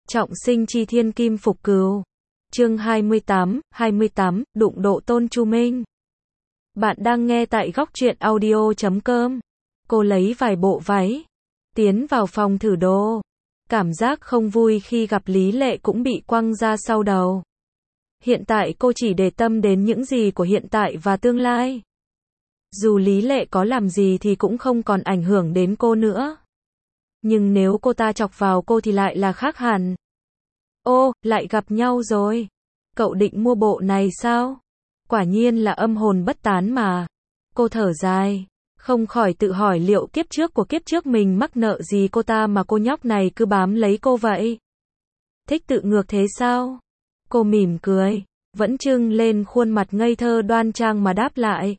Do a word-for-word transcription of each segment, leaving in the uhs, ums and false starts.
Trọng sinh chi thiên kim phục cừu. Chương hai mươi tám, hai mươi tám, đụng độ Tôn Chu Minh. Bạn đang nghe tại góc truyện audio chấm com. Cô lấy vài bộ váy, tiến vào phòng thử đồ. Cảm giác không vui khi gặp Lý Lệ cũng bị quăng ra sau đầu. Hiện tại cô chỉ để tâm đến những gì của hiện tại và tương lai. Dù Lý Lệ có làm gì thì cũng không còn ảnh hưởng đến cô nữa. Nhưng nếu cô ta chọc vào cô thì lại là khác hẳn. Ô, lại gặp nhau rồi. Cậu định mua bộ này sao? Quả nhiên là âm hồn bất tán mà. Cô thở dài, không khỏi tự hỏi liệu kiếp trước của kiếp trước mình mắc nợ gì cô ta mà cô nhóc này cứ bám lấy cô vậy. Thích tự ngược thế sao? Cô mỉm cười, vẫn trưng lên khuôn mặt ngây thơ đoan trang mà đáp lại.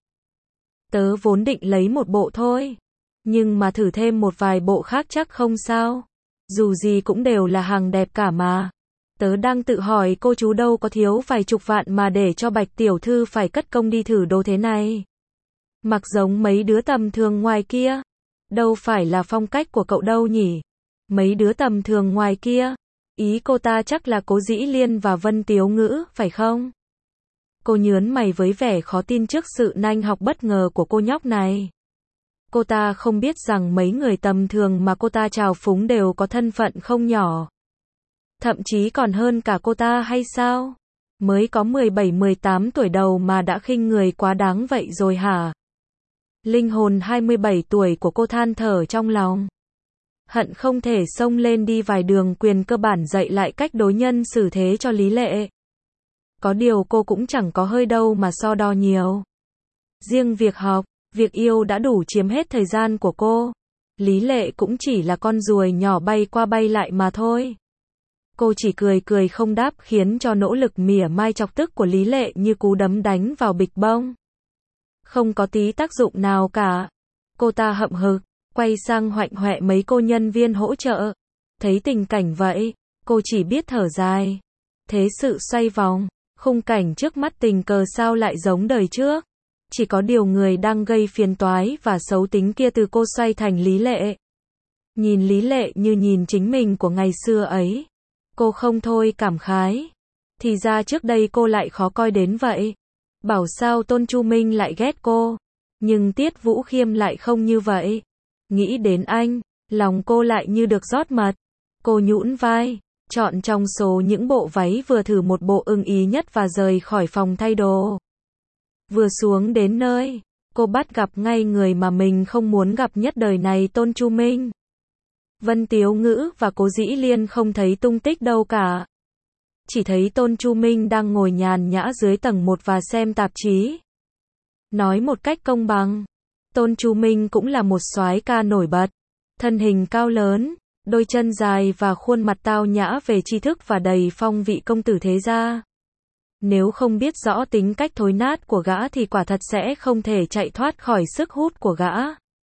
Tớ vốn định lấy một bộ thôi. Nhưng mà thử thêm một vài bộ khác chắc không sao. Dù gì cũng đều là hàng đẹp cả mà. Tớ đang tự hỏi cô chú đâu có thiếu vài chục vạn mà để cho Bạch tiểu thư phải cất công đi thử đồ thế này. Mặc giống mấy đứa tầm thường ngoài kia. Đâu phải là phong cách của cậu đâu nhỉ. Mấy đứa tầm thường ngoài kia. Ý cô ta chắc là Cố Dĩ Liên và Vân Tiếu Ngữ, phải không? Cô nhớn mày với vẻ khó tin trước sự nanh học bất ngờ của cô nhóc này. Cô ta không biết rằng mấy người tầm thường mà cô ta trào phúng đều có thân phận không nhỏ. Thậm chí còn hơn cả cô ta hay sao? Mới có mười bảy mười tám tuổi đầu mà đã khinh người quá đáng vậy rồi hả? Linh hồn hai mươi bảy tuổi của cô than thở trong lòng. Hận không thể xông lên đi vài đường quyền cơ bản dạy lại cách đối nhân xử thế cho Lý Lệ. Có điều cô cũng chẳng có hơi đâu mà so đo nhiều. Riêng việc học, việc yêu đã đủ chiếm hết thời gian của cô. Lý Lệ cũng chỉ là con ruồi nhỏ bay qua bay lại mà thôi. Cô chỉ cười cười không đáp khiến cho nỗ lực mỉa mai chọc tức của Lý Lệ như cú đấm đánh vào bịch bông. Không có tí tác dụng nào cả. Cô ta hậm hực, quay sang hoạnh hoẹ mấy cô nhân viên hỗ trợ. Thấy tình cảnh vậy, cô chỉ biết thở dài. Thế sự xoay vòng, khung cảnh trước mắt tình cờ sao lại giống đời trước. Chỉ có điều người đang gây phiền toái và xấu tính kia từ cô xoay thành Lý Lệ. Nhìn Lý Lệ như nhìn chính mình của ngày xưa ấy. Cô không thôi cảm khái. Thì ra trước đây cô lại khó coi đến vậy. Bảo sao Tôn Chu Minh lại ghét cô. Nhưng Tiết Vũ Khiêm lại không như vậy. Nghĩ đến anh, lòng cô lại như được rót mật. Cô nhũn vai, chọn trong số những bộ váy vừa thử một bộ ưng ý nhất và rời khỏi phòng thay đồ. Vừa xuống đến nơi, cô bắt gặp ngay người mà mình không muốn gặp nhất đời này, Tôn Chu Minh. Vân Tiếu Ngữ và Cố Dĩ Liên không thấy tung tích đâu cả. Chỉ thấy Tôn Chu Minh đang ngồi nhàn nhã dưới tầng một và xem tạp chí. Nói một cách công bằng, Tôn Chu Minh cũng là một soái ca nổi bật. Thân hình cao lớn, đôi chân dài và khuôn mặt tao nhã về tri thức và đầy phong vị công tử thế gia. Nếu không biết rõ tính cách thối nát của gã thì quả thật sẽ không thể chạy thoát khỏi sức hút của gã.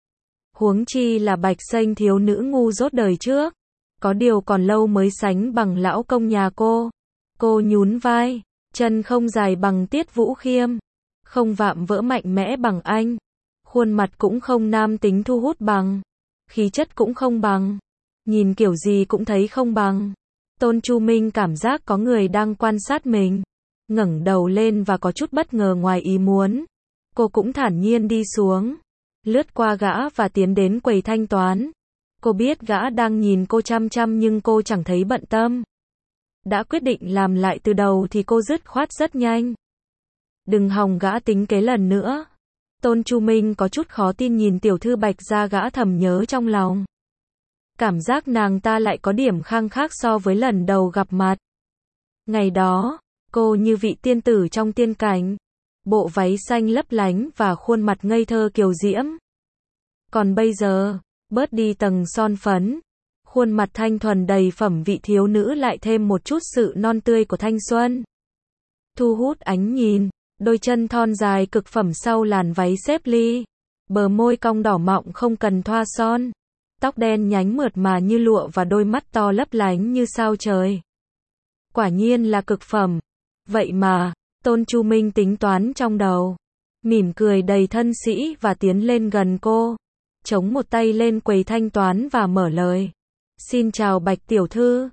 Huống chi là Bạch Xanh thiếu nữ ngu dốt đời trước. Có điều còn lâu mới sánh bằng lão công nhà cô. Cô nhún vai, chân không dài bằng Tiết Vũ Khiêm. Không vạm vỡ mạnh mẽ bằng anh. Khuôn mặt cũng không nam tính thu hút bằng. Khí chất cũng không bằng. Nhìn kiểu gì cũng thấy không bằng. Tôn Chu Minh cảm giác có người đang quan sát mình. Ngẩng đầu lên và có chút bất ngờ ngoài ý muốn. Cô cũng thản nhiên đi xuống. Lướt qua gã và tiến đến quầy thanh toán. Cô biết gã đang nhìn cô chăm chăm nhưng cô chẳng thấy bận tâm. Đã quyết định làm lại từ đầu thì cô dứt khoát rất nhanh. Đừng hòng gã tính kế lần nữa. Tôn Chu Minh có chút khó tin nhìn tiểu thư Bạch gia, gã thầm nhớ trong lòng. Cảm giác nàng ta lại có điểm khăng khác so với lần đầu gặp mặt. Ngày đó, cô như vị tiên tử trong tiên cảnh. Bộ váy xanh lấp lánh và khuôn mặt ngây thơ kiều diễm. Còn bây giờ, bớt đi tầng son phấn. Khuôn mặt thanh thuần đầy phẩm vị thiếu nữ lại thêm một chút sự non tươi của thanh xuân. Thu hút ánh nhìn, đôi chân thon dài cực phẩm sau làn váy xếp ly. Bờ môi cong đỏ mọng không cần thoa son. Tóc đen nhánh mượt mà như lụa và đôi mắt to lấp lánh như sao trời. Quả nhiên là cực phẩm. Vậy mà, Tôn Chu Minh tính toán trong đầu. Mỉm cười đầy thân sĩ và tiến lên gần cô. Chống một tay lên quầy thanh toán và mở lời. Xin chào Bạch tiểu thư.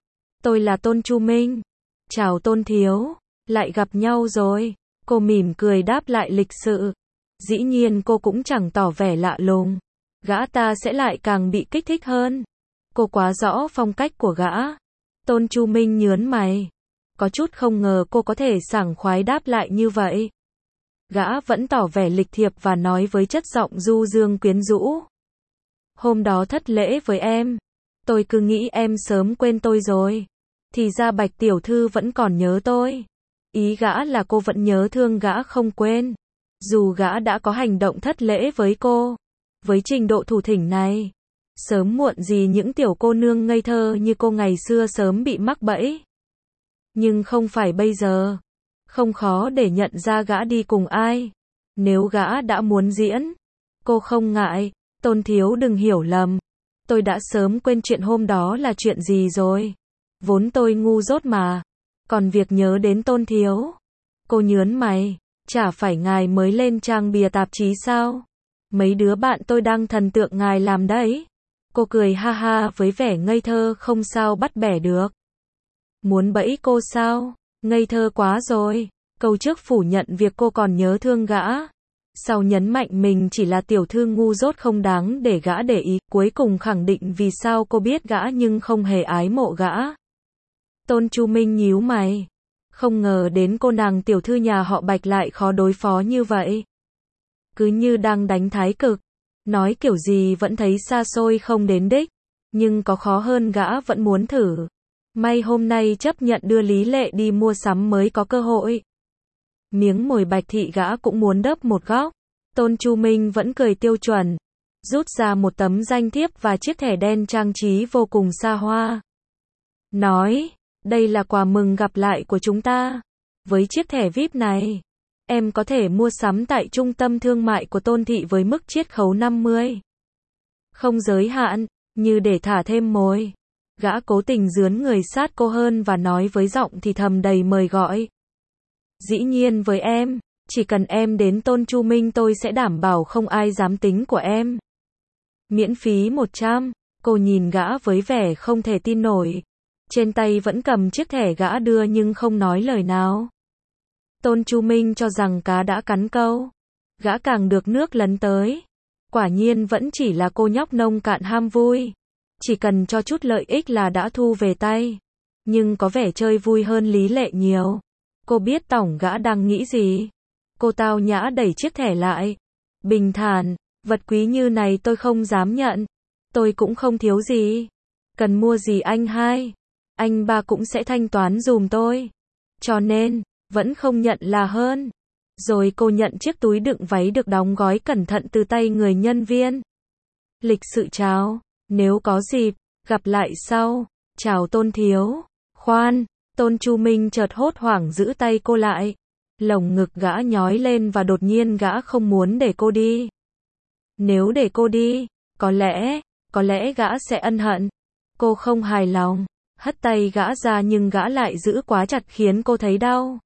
Tôi là Tôn Chu Minh. Chào Tôn thiếu. Lại gặp nhau rồi. Cô mỉm cười đáp lại lịch sự. Dĩ nhiên cô cũng chẳng tỏ vẻ lạ lùng. Gã ta sẽ lại càng bị kích thích hơn. Cô quá rõ phong cách của gã. Tôn Chu Minh nhớn mày. Có chút không ngờ cô có thể sảng khoái đáp lại như vậy. Gã vẫn tỏ vẻ lịch thiệp và nói với chất giọng du dương quyến rũ. Hôm đó thất lễ với em. Tôi cứ nghĩ em sớm quên tôi rồi. Thì ra Bạch tiểu thư vẫn còn nhớ tôi. Ý gã là cô vẫn nhớ thương gã không quên. Dù gã đã có hành động thất lễ với cô. Với trình độ thủ thỉnh này. Sớm muộn gì những tiểu cô nương ngây thơ như cô ngày xưa sớm bị mắc bẫy. Nhưng không phải bây giờ. Không khó để nhận ra gã đi cùng ai. Nếu gã đã muốn diễn. Cô không ngại. Tôn thiếu đừng hiểu lầm. Tôi đã sớm quên chuyện hôm đó là chuyện gì rồi. Vốn tôi ngu dốt mà. Còn việc nhớ đến Tôn thiếu. Cô nhớn mày. Chả phải ngài mới lên trang bìa tạp chí sao? Mấy đứa bạn tôi đang thần tượng ngài làm đấy. Cô cười ha ha với vẻ ngây thơ không sao bắt bẻ được. Muốn bẫy cô sao? Ngây thơ quá rồi. Câu trước phủ nhận việc cô còn nhớ thương gã. Sau nhấn mạnh mình chỉ là tiểu thư ngu dốt không đáng để gã để ý. Cuối cùng khẳng định vì sao cô biết gã nhưng không hề ái mộ gã. Tôn Chu Minh nhíu mày. Không ngờ đến cô nàng tiểu thư nhà họ Bạch lại khó đối phó như vậy. Cứ như đang đánh thái cực. Nói kiểu gì vẫn thấy xa xôi không đến đích. Nhưng có khó hơn gã vẫn muốn thử. May hôm nay chấp nhận đưa Lý Lệ đi mua sắm mới có cơ hội. Miếng mồi Bạch thị gã cũng muốn đớp một góc. Tôn Chu Minh vẫn cười tiêu chuẩn. Rút ra một tấm danh thiếp và chiếc thẻ đen trang trí vô cùng xa hoa. Nói, đây là quà mừng gặp lại của chúng ta. Với chiếc thẻ vi ai pi này, em có thể mua sắm tại trung tâm thương mại của Tôn thị với mức chiết khấu năm mươi. Không giới hạn, như để thả thêm mồi. Gã cố tình dướn người sát cô hơn và nói với giọng thì thầm đầy mời gọi. Dĩ nhiên với em, chỉ cần em đến Tôn Chu Minh tôi sẽ đảm bảo không ai dám tính của em. Miễn phí một trăm, cô nhìn gã với vẻ không thể tin nổi. Trên tay vẫn cầm chiếc thẻ gã đưa nhưng không nói lời nào. Tôn Chu Minh cho rằng cá đã cắn câu. Gã càng được nước lấn tới. Quả nhiên vẫn chỉ là cô nhóc nông cạn ham vui. Chỉ cần cho chút lợi ích là đã thu về tay. Nhưng có vẻ chơi vui hơn Lý Lệ nhiều. Cô biết tổng gã đang nghĩ gì. Cô tao nhã đẩy chiếc thẻ lại. Bình thản, vật quý như này tôi không dám nhận. Tôi cũng không thiếu gì. Cần mua gì anh hai, anh ba cũng sẽ thanh toán dùm tôi. Cho nên, vẫn không nhận là hơn. Rồi cô nhận chiếc túi đựng váy được đóng gói cẩn thận từ tay người nhân viên. Lịch sự chào, nếu có dịp, gặp lại sau. Chào Tôn thiếu. Khoan, Tôn Chu Minh chợt hốt hoảng giữ tay cô lại. Lồng ngực gã nhói lên và đột nhiên gã không muốn để cô đi. Nếu để cô đi, có lẽ, có lẽ gã sẽ ân hận. Cô không hài lòng, hất tay gã ra nhưng gã lại giữ quá chặt khiến cô thấy đau.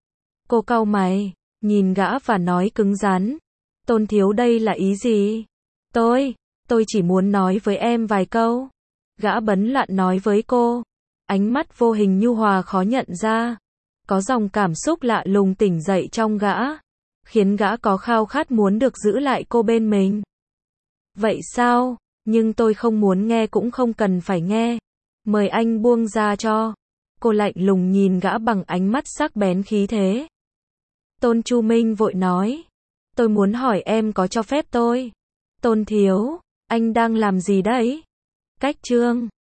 Cô cau mày, nhìn gã và nói cứng rắn. Tôn thiếu đây là ý gì? Tôi, tôi chỉ muốn nói với em vài câu. Gã bấn loạn nói với cô. Ánh mắt vô hình nhu hòa khó nhận ra. Có dòng cảm xúc lạ lùng tỉnh dậy trong gã. Khiến gã có khao khát muốn được giữ lại cô bên mình. Vậy sao? Nhưng tôi không muốn nghe cũng không cần phải nghe. Mời anh buông ra cho. Cô lạnh lùng nhìn gã bằng ánh mắt sắc bén khí thế. Tôn Chu Minh vội nói. Tôi muốn hỏi em có cho phép tôi. Tôn thiếu, anh đang làm gì đấy? Cách chương